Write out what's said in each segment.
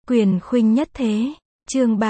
Quyền khuynh nhất thế. Chương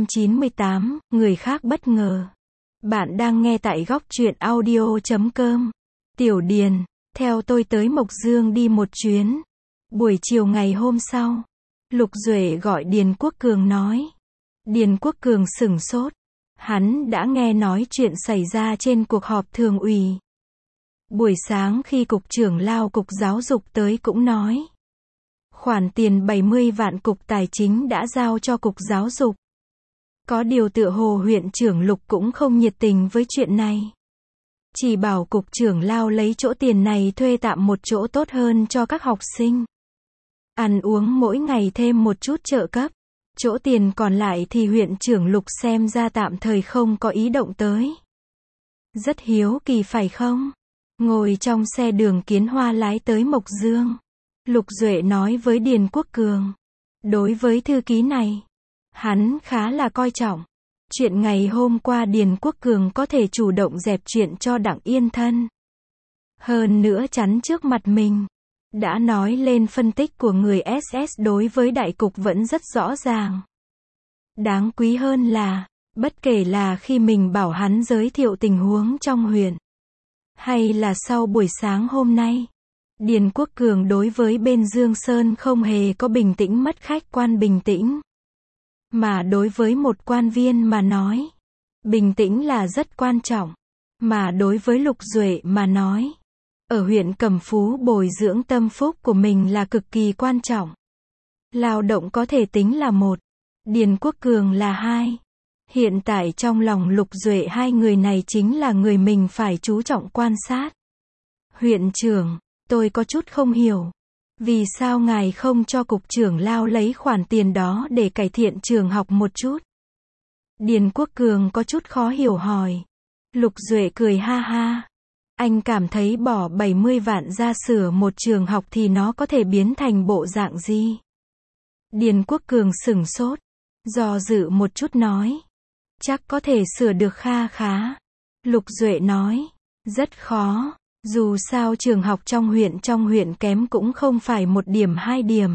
398, người khác bất ngờ. Bạn đang nghe tại góc truyện audio.com. Tiểu Điền, theo tôi tới Mộc Dương đi một chuyến. Buổi chiều ngày hôm sau, Lục Duệ gọi Điền Quốc Cường nói. Điền Quốc Cường sửng sốt. Hắn đã nghe nói chuyện xảy ra trên cuộc họp thường ủy. Buổi sáng khi cục trưởng Lao cục giáo dục tới cũng nói. Khoản tiền 70 vạn cục tài chính đã giao cho cục giáo dục. Có điều tựa hồ huyện trưởng Lục cũng không nhiệt tình với chuyện này. Chỉ bảo cục trưởng Lao lấy chỗ tiền này thuê tạm một chỗ tốt hơn cho các học sinh. Ăn uống mỗi ngày thêm một chút trợ cấp. Chỗ tiền còn lại thì huyện trưởng Lục xem ra tạm thời không có ý động tới. Rất hiếu kỳ phải không? Ngồi trong xe Đường Kiến Hoa lái tới Mộc Dương. Lục Duệ nói với Điền Quốc Cường. Đối với thư ký này, hắn khá là coi trọng. Chuyện ngày hôm qua Điền Quốc Cường có thể chủ động dẹp chuyện cho Đặng Yên Thân. Hơn nữa chắn trước mặt mình. Đã nói lên phân tích của người SS đối với đại cục vẫn rất rõ ràng. Đáng quý hơn là, bất kể là khi mình bảo hắn giới thiệu tình huống trong huyện, hay là sau buổi sáng hôm nay, Điền Quốc Cường đối với bên Dương Sơn không hề có bình tĩnh mất khách quan bình tĩnh. Mà đối với một quan viên mà nói, bình tĩnh là rất quan trọng. Mà đối với Lục Duệ mà nói, ở huyện Cẩm Phú bồi dưỡng tâm phúc của mình là cực kỳ quan trọng. Lao động có thể tính là một, Điền Quốc Cường là hai. Hiện tại trong lòng Lục Duệ hai người này chính là người mình phải chú trọng quan sát. Huyện trưởng, tôi có chút không hiểu. Vì sao ngài không cho cục trưởng Lao lấy khoản tiền đó để cải thiện trường học một chút? Điền Quốc Cường có chút khó hiểu hỏi. Lục Duệ cười ha ha. Anh cảm thấy bỏ 70 vạn ra sửa một trường học thì nó có thể biến thành bộ dạng gì? Điền Quốc Cường sửng sốt. Do dự một chút nói. Chắc có thể sửa được kha khá. Lục Duệ nói. Rất khó. Dù sao trường học trong huyện kém cũng không phải 1 điểm 2 điểm.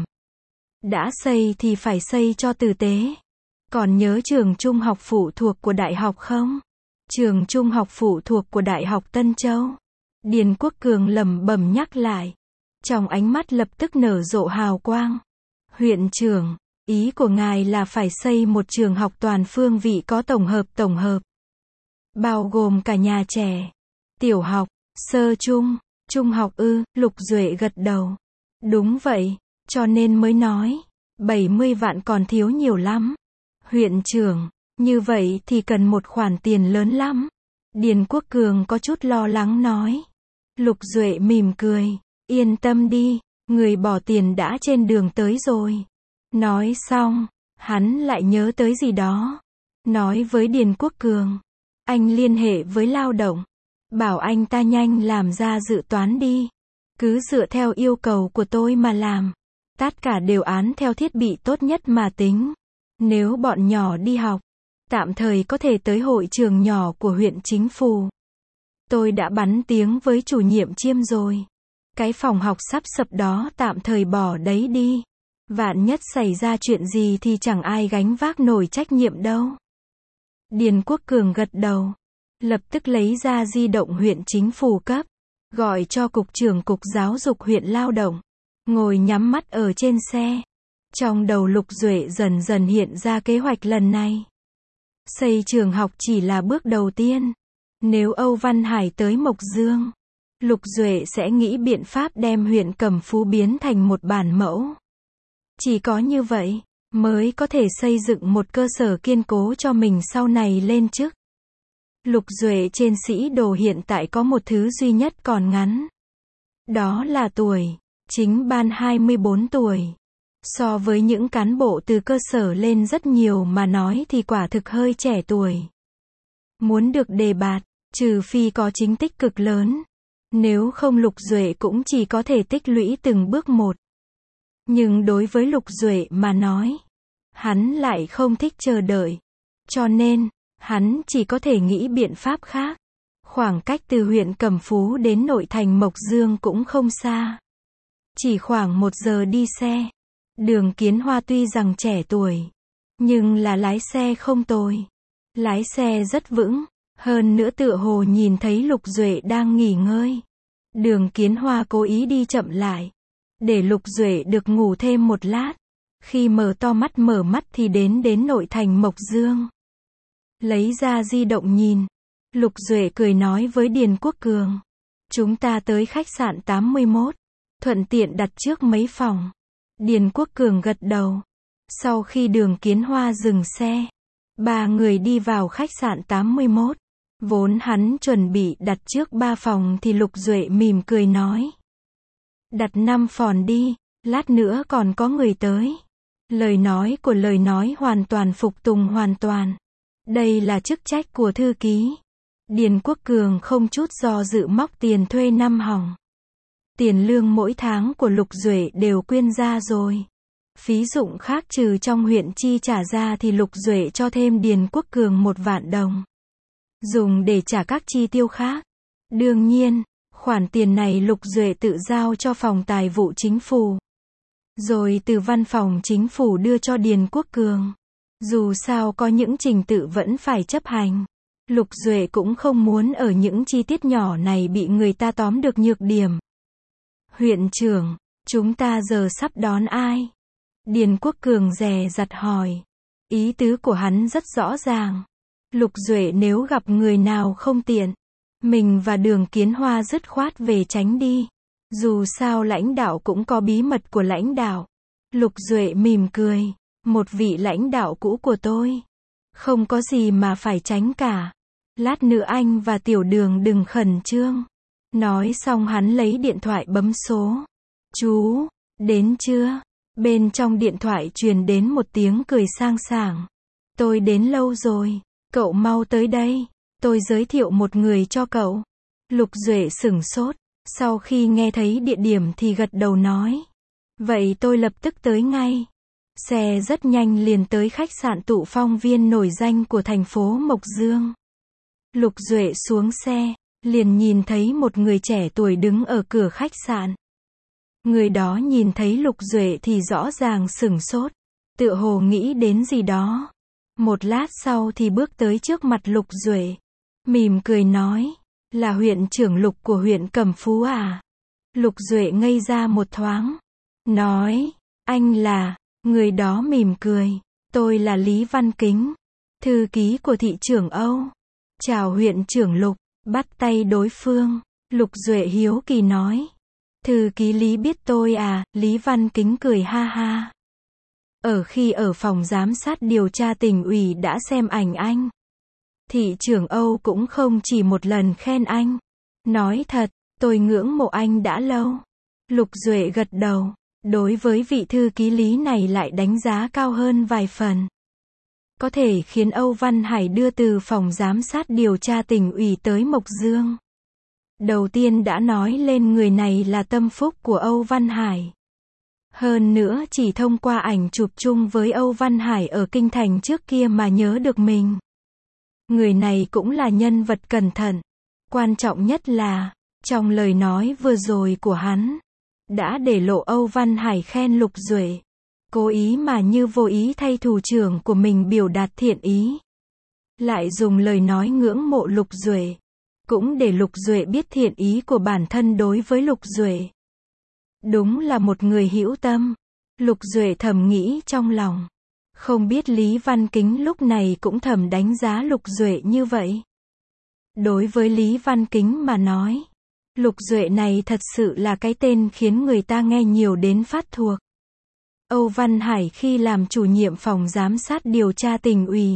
Đã xây thì phải xây cho tử tế. Còn nhớ trường trung học phụ thuộc của đại học không? Trường trung học phụ thuộc của Đại học Tân Châu. Điền Quốc Cường lẩm bẩm nhắc lại. Trong ánh mắt lập tức nở rộ hào quang. Huyện trưởng, ý của ngài là phải xây một trường học toàn phương vị có tổng hợp. Bao gồm cả nhà trẻ, tiểu học, sơ trung, trung học ư? Lục Duệ gật đầu. Đúng vậy, cho nên mới nói, 70 vạn còn thiếu nhiều lắm. Huyện trưởng, như vậy thì cần một khoản tiền lớn lắm. Điền Quốc Cường có chút lo lắng nói. Lục Duệ mỉm cười. Yên tâm đi, người bỏ tiền đã trên đường tới rồi. Nói xong, hắn lại nhớ tới gì đó. Nói với Điền Quốc Cường. Anh liên hệ với lao động. Bảo anh ta nhanh làm ra dự toán đi. Cứ dựa theo yêu cầu của tôi mà làm. Tất cả đều án theo thiết bị tốt nhất mà tính. Nếu bọn nhỏ đi học, tạm thời có thể tới hội trường nhỏ của huyện chính phủ. Tôi đã bắn tiếng với chủ nhiệm Chiêm rồi. Cái phòng học sắp sập đó tạm thời bỏ đấy đi. Vạn nhất xảy ra chuyện gì thì chẳng ai gánh vác nổi trách nhiệm đâu. Điền Quốc Cường gật đầu. Lập tức lấy ra di động huyện chính phủ cấp. Gọi cho cục trưởng cục giáo dục huyện lao động. Ngồi nhắm mắt ở trên xe. Trong đầu Lục Duệ dần dần hiện ra kế hoạch lần này. Xây trường học chỉ là bước đầu tiên. Nếu Âu Văn Hải tới Mộc Dương, Lục Duệ sẽ nghĩ biện pháp đem huyện Cẩm Phú biến thành một bản mẫu. Chỉ có như vậy, mới có thể xây dựng một cơ sở kiên cố cho mình sau này lên chức. Lục Duệ trên sĩ đồ hiện tại có một thứ duy nhất còn ngắn. Đó là tuổi. Chính ban 24 tuổi. So với những cán bộ từ cơ sở lên rất nhiều mà nói thì quả thực hơi trẻ tuổi. Muốn được đề bạt, trừ phi có chính tích cực lớn. Nếu không Lục Duệ cũng chỉ có thể tích lũy từng bước một. Nhưng đối với Lục Duệ mà nói, hắn lại không thích chờ đợi. Cho nên, hắn chỉ có thể nghĩ biện pháp khác. Khoảng cách từ huyện Cẩm Phú đến nội thành Mộc Dương cũng không xa. Chỉ khoảng 1 giờ đi xe. Đường Kiến Hoa tuy rằng trẻ tuổi, nhưng là lái xe không tồi. Lái xe rất vững, hơn nữa tựa hồ nhìn thấy Lục Duệ đang nghỉ ngơi. Đường Kiến Hoa cố ý đi chậm lại, để Lục Duệ được ngủ thêm một lát. Khi mở mắt thì đến nội thành Mộc Dương. Lấy ra di động nhìn, Lục Duệ cười nói với Điền Quốc Cường. Chúng ta tới khách sạn 81, thuận tiện đặt trước mấy phòng. Điền Quốc Cường gật đầu. Sau khi Đường Kiến Hoa dừng xe, ba người đi vào khách sạn 81. Vốn hắn chuẩn bị đặt trước 3 phòng thì Lục Duệ mỉm cười nói. Đặt 5 phòng đi, lát nữa còn có người tới. Lời nói hoàn toàn phục tùng hoàn toàn. Đây là chức trách của thư ký. Điền Quốc Cường không chút do dự móc tiền thuê 5 phòng. Tiền lương mỗi tháng của Lục Duệ đều quyên ra rồi. Phí dụng khác trừ trong huyện chi trả ra thì Lục Duệ cho thêm Điền Quốc Cường 1 vạn đồng. Dùng để trả các chi tiêu khác. Đương nhiên, khoản tiền này Lục Duệ tự giao cho phòng tài vụ chính phủ. Rồi từ văn phòng chính phủ đưa cho Điền Quốc Cường. Dù sao có những trình tự vẫn phải chấp hành. Lục Duệ cũng không muốn ở những chi tiết nhỏ này bị người ta tóm được nhược điểm. Huyện trưởng, chúng ta giờ sắp đón ai? Điền Quốc Cường dè dặt hỏi. Ý tứ của hắn rất rõ ràng. Lục Duệ nếu gặp người nào không tiện, mình và Đường Kiến Hoa dứt khoát về tránh đi. Dù sao lãnh đạo cũng có bí mật của lãnh đạo. Lục Duệ mỉm cười. Một vị lãnh đạo cũ của tôi. Không có gì mà phải tránh cả. Lát nữa anh và Tiểu Đường đừng khẩn trương. Nói xong hắn lấy điện thoại bấm số. Chú, đến chưa? Bên trong điện thoại truyền đến một tiếng cười sang sảng. Tôi đến lâu rồi. Cậu mau tới đây. Tôi giới thiệu một người cho cậu. Lục Duệ sửng sốt. Sau khi nghe thấy địa điểm thì gật đầu nói. Vậy tôi lập tức tới ngay. Xe rất nhanh liền tới khách sạn Tụ Phong Viên nổi danh của thành phố Mộc Dương. Lục Duệ xuống xe, liền nhìn thấy một người trẻ tuổi đứng ở cửa khách sạn. Người đó nhìn thấy Lục Duệ thì rõ ràng sửng sốt, tựa hồ nghĩ đến gì đó. Một lát sau thì bước tới trước mặt Lục Duệ, mỉm cười nói, là huyện trưởng Lục của huyện Cẩm Phú à? Lục Duệ ngây ra một thoáng, nói, anh là... Người đó mỉm cười, tôi là Lý Văn Kính, thư ký của thị trưởng Âu. Chào huyện trưởng Lục, bắt tay đối phương. Lục Duệ hiếu kỳ nói, thư ký Lý biết tôi à? Lý Văn Kính cười ha ha. Khi ở phòng giám sát điều tra tỉnh ủy đã xem ảnh anh. Thị trưởng Âu cũng không chỉ một lần khen anh. Nói thật, tôi ngưỡng mộ anh đã lâu. Lục Duệ gật đầu. Đối với vị thư ký Lý này lại đánh giá cao hơn vài phần. Có thể khiến Âu Văn Hải đưa từ phòng giám sát điều tra tỉnh ủy tới Mộc Dương. Đầu tiên đã nói lên người này là tâm phúc của Âu Văn Hải. Hơn nữa chỉ thông qua ảnh chụp chung với Âu Văn Hải ở Kinh Thành trước kia mà nhớ được mình. Người này cũng là nhân vật cẩn thận. Quan trọng nhất là, trong lời nói vừa rồi của hắn, đã để lộ Âu Văn Hải khen Lục Duệ. Cố ý mà như vô ý thay thủ trưởng của mình biểu đạt thiện ý. Lại dùng lời nói ngưỡng mộ Lục Duệ. Cũng để Lục Duệ biết thiện ý của bản thân đối với Lục Duệ. Đúng là một người hữu tâm. Lục Duệ thầm nghĩ trong lòng. Không biết Lý Văn Kính lúc này cũng thầm đánh giá Lục Duệ như vậy. Đối với Lý Văn Kính mà nói, Lục Duệ này thật sự là cái tên khiến người ta nghe nhiều đến phát thuộc. Âu Văn Hải khi làm chủ nhiệm phòng giám sát điều tra tỉnh ủy.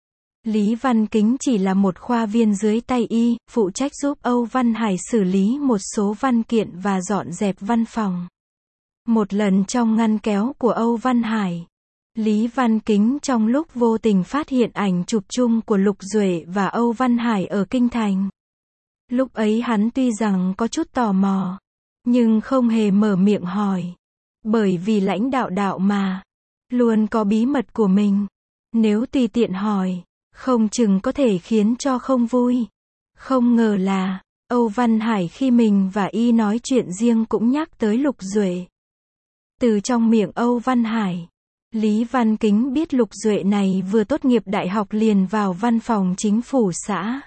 Lý Văn Kính chỉ là một khoa viên dưới tay y, phụ trách giúp Âu Văn Hải xử lý một số văn kiện và dọn dẹp văn phòng. Một lần trong ngăn kéo của Âu Văn Hải, Lý Văn Kính trong lúc vô tình phát hiện ảnh chụp chung của Lục Duệ và Âu Văn Hải ở Kinh Thành. Lúc ấy hắn tuy rằng có chút tò mò, nhưng không hề mở miệng hỏi. Bởi vì lãnh đạo mà, luôn có bí mật của mình. Nếu tùy tiện hỏi, không chừng có thể khiến cho không vui. Không ngờ là, Âu Văn Hải khi mình và y nói chuyện riêng cũng nhắc tới Lục Duệ. Từ trong miệng Âu Văn Hải, Lý Văn Kính biết Lục Duệ này vừa tốt nghiệp đại học liền vào văn phòng chính phủ xã,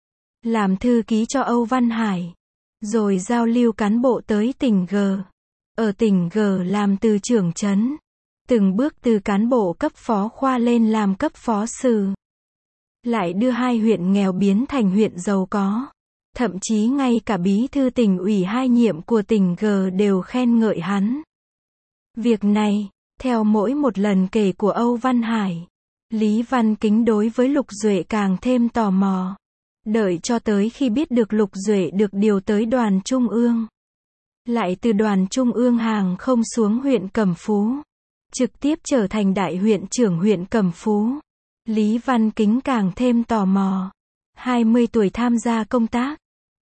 làm thư ký cho Âu Văn Hải, rồi giao lưu cán bộ tới tỉnh G. Ở tỉnh G làm từ trưởng trấn, từng bước từ cán bộ cấp phó khoa lên làm cấp phó sử. Lại đưa 2 huyện nghèo biến thành huyện giàu có. Thậm chí ngay cả bí thư tỉnh ủy 2 nhiệm của tỉnh G đều khen ngợi hắn. Việc này, theo mỗi một lần kể của Âu Văn Hải, Lý Văn Kính đối với Lục Duệ càng thêm tò mò. Đợi cho tới khi biết được Lục Duệ được điều tới đoàn trung ương. Lại từ đoàn trung ương hàng không xuống huyện Cẩm Phú, trực tiếp trở thành đại huyện trưởng huyện Cẩm Phú. Lý Văn Kính càng thêm tò mò. 20 tuổi tham gia công tác,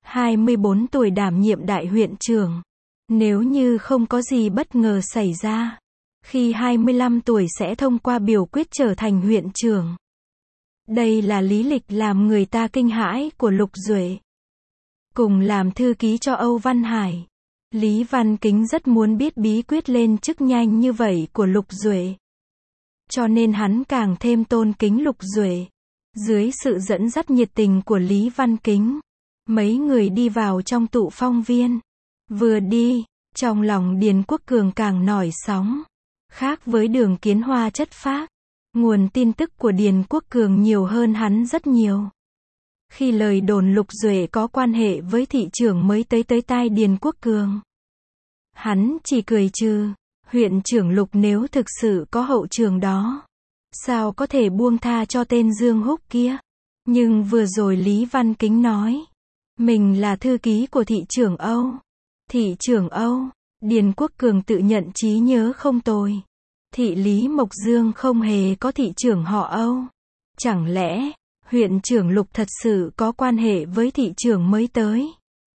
24 tuổi đảm nhiệm đại huyện trưởng. Nếu như không có gì bất ngờ xảy ra, khi 25 tuổi sẽ thông qua biểu quyết trở thành huyện trưởng. Đây là lý lịch làm người ta kinh hãi của Lục Duệ. Cùng làm thư ký cho Âu Văn Hải, Lý Văn Kính rất muốn biết bí quyết lên chức nhanh như vậy của Lục Duệ. Cho nên hắn càng thêm tôn kính Lục Duệ. Dưới sự dẫn dắt nhiệt tình của Lý Văn Kính, mấy người đi vào trong tụ phong viên. Vừa đi, trong lòng Điền Quốc Cường càng nổi sóng. Khác với Đường Kiến Hoa chất phác, nguồn tin tức của Điền Quốc Cường nhiều hơn hắn rất nhiều. Khi lời đồn Lục Duệ có quan hệ với thị trưởng mới tới tai Điền Quốc Cường, hắn chỉ cười trừ. Huyện trưởng Lục nếu thực sự có hậu trường đó, sao có thể buông tha cho tên Dương Húc kia. Nhưng vừa rồi Lý Văn Kính nói, mình là thư ký của thị trưởng Âu. Thị trưởng Âu, Điền Quốc Cường tự nhận trí nhớ không tồi. Thị Lý Mộc Dương không hề có thị trưởng họ Âu. Chẳng lẽ, huyện trưởng Lục thật sự có quan hệ với thị trưởng mới tới?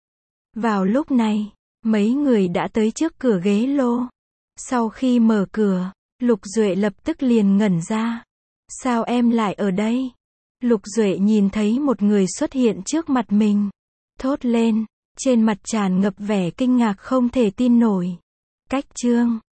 Vào lúc này, mấy người đã tới trước cửa ghế lô. Sau khi mở cửa, Lục Duệ lập tức liền ngẩn ra. Sao em lại ở đây? Lục Duệ nhìn thấy một người xuất hiện trước mặt mình. Thốt lên, trên mặt tràn ngập vẻ kinh ngạc không thể tin nổi. Cách Trương.